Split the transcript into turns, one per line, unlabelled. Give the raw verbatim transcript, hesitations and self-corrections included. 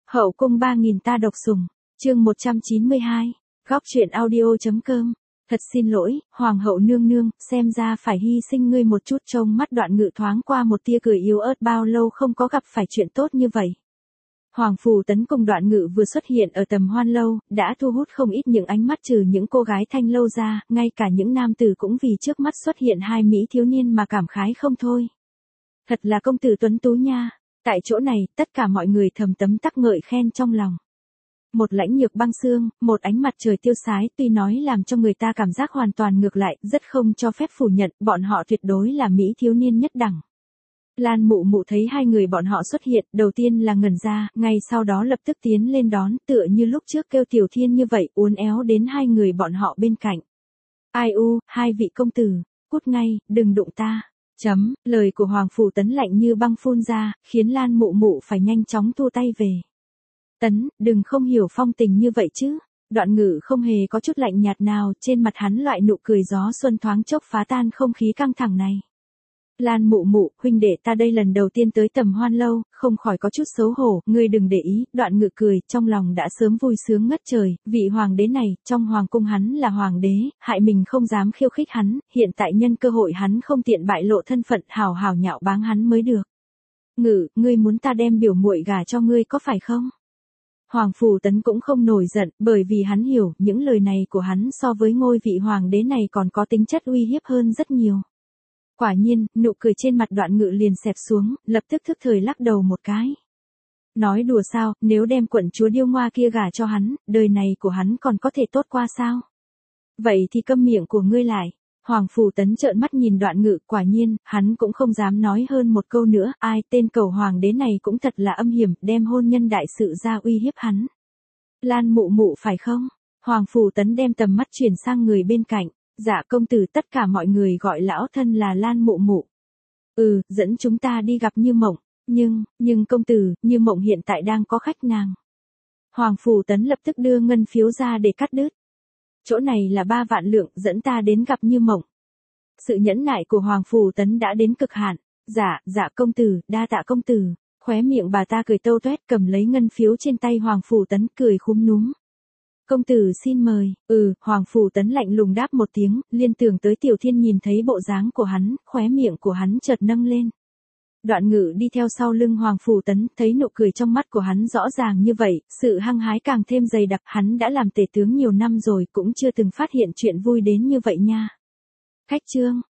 Hậu cung ba nghìn ta độc sủng, chương một trăm chín mươi hai, góc truyện audio.com. Thật xin lỗi, Hoàng hậu nương nương, xem ra phải hy sinh ngươi một chút. Trông mắt Đoạn Ngự thoáng qua một tia cười yếu ớt, bao lâu không có gặp phải chuyện tốt như vậy. Hoàng Phù Tấn cùng Đoạn Ngự vừa xuất hiện ở Tầm Hoan Lâu, đã thu hút không ít những ánh mắt, trừ những cô gái Thanh Lâu ra, ngay cả những nam tử cũng vì trước mắt xuất hiện hai mỹ thiếu niên mà cảm khái không thôi. Thật là công tử tuấn tú nha. Tại chỗ này, tất cả mọi người thầm tấm tắc ngợi khen trong lòng. Một lãnh nhược băng xương, một ánh mặt trời tiêu sái, tuy nói làm cho người ta cảm giác hoàn toàn ngược lại, rất không cho phép phủ nhận, bọn họ tuyệt đối là mỹ thiếu niên nhất đẳng. Lan Mụ Mụ thấy hai người bọn họ xuất hiện, đầu tiên là ngẩn ra, ngay sau đó lập tức tiến lên đón, tựa như lúc trước kêu Tiểu Thiên như vậy, uốn éo đến hai người bọn họ bên cạnh. Ai u, hai vị công tử, cút ngay, đừng đụng ta. Chấm, lời của Hoàng Phù Tấn lạnh như băng phun ra, khiến Lan Mụ Mụ phải nhanh chóng thu tay về. Tấn, đừng không hiểu phong tình như vậy chứ. Đoạn Ngự không hề có chút lạnh nhạt nào, trên mặt hắn loại nụ cười gió xuân thoáng chốc phá tan không khí căng thẳng này. Lan Mụ Mụ, huynh đệ ta đây lần đầu tiên tới Tầm Hoan Lâu, không khỏi có chút xấu hổ, ngươi đừng để ý. Đoạn Ngự cười, trong lòng đã sớm vui sướng ngất trời, vị hoàng đế này, trong hoàng cung hắn là hoàng đế, hại mình không dám khiêu khích hắn, hiện tại nhân cơ hội hắn không tiện bại lộ thân phận, hào hào nhạo báng hắn mới được. Ngự, ngươi muốn ta đem biểu muội gả cho ngươi có phải không? Hoàng Phù Tấn cũng không nổi giận, bởi vì hắn hiểu, những lời này của hắn so với ngôi vị hoàng đế này còn có tính chất uy hiếp hơn rất nhiều. Quả nhiên, nụ cười trên mặt Đoạn Ngự liền xẹp xuống, lập tức thức thời lắc đầu một cái. Nói đùa sao, nếu đem quận chúa Điêu Ngoa kia gả cho hắn, đời này của hắn còn có thể tốt qua sao? Vậy thì câm miệng của ngươi lại. Hoàng Phù Tấn trợn mắt nhìn Đoạn Ngự, quả nhiên, hắn cũng không dám nói hơn một câu nữa, ai, tên cầu hoàng đế này cũng thật là âm hiểm, đem hôn nhân đại sự ra uy hiếp hắn. Lan Mụ Mụ phải không? Hoàng Phù Tấn đem tầm mắt chuyển sang người bên cạnh. Dạ công tử, tất cả mọi người gọi lão thân là Lan Mụ Mụ. Ừ, dẫn chúng ta đi gặp Như Mộng, nhưng, nhưng công tử, Như Mộng hiện tại đang có khách nàng. Hoàng Phù Tấn lập tức đưa ngân phiếu ra để cắt đứt. Chỗ này là ba vạn lượng, dẫn ta đến gặp Như Mộng. Sự nhẫn nại của Hoàng Phù Tấn đã đến cực hạn. Dạ, dạ công tử, đa tạ công tử. Khóe miệng bà ta cười tâu toét, cầm lấy ngân phiếu trên tay Hoàng Phù Tấn, cười khúm núm. Công tử xin mời. Ừ, Hoàng Phù Tấn lạnh lùng đáp một tiếng, liên tưởng tới Tiểu Thiên nhìn thấy bộ dáng của hắn, khóe miệng của hắn chợt nâng lên. Đoạn Ngự đi theo sau lưng Hoàng Phù Tấn, thấy nụ cười trong mắt của hắn rõ ràng như vậy, sự hăng hái càng thêm dày đặc, hắn đã làm tể tướng nhiều năm rồi, cũng chưa từng phát hiện chuyện vui đến như vậy nha. Khách trương,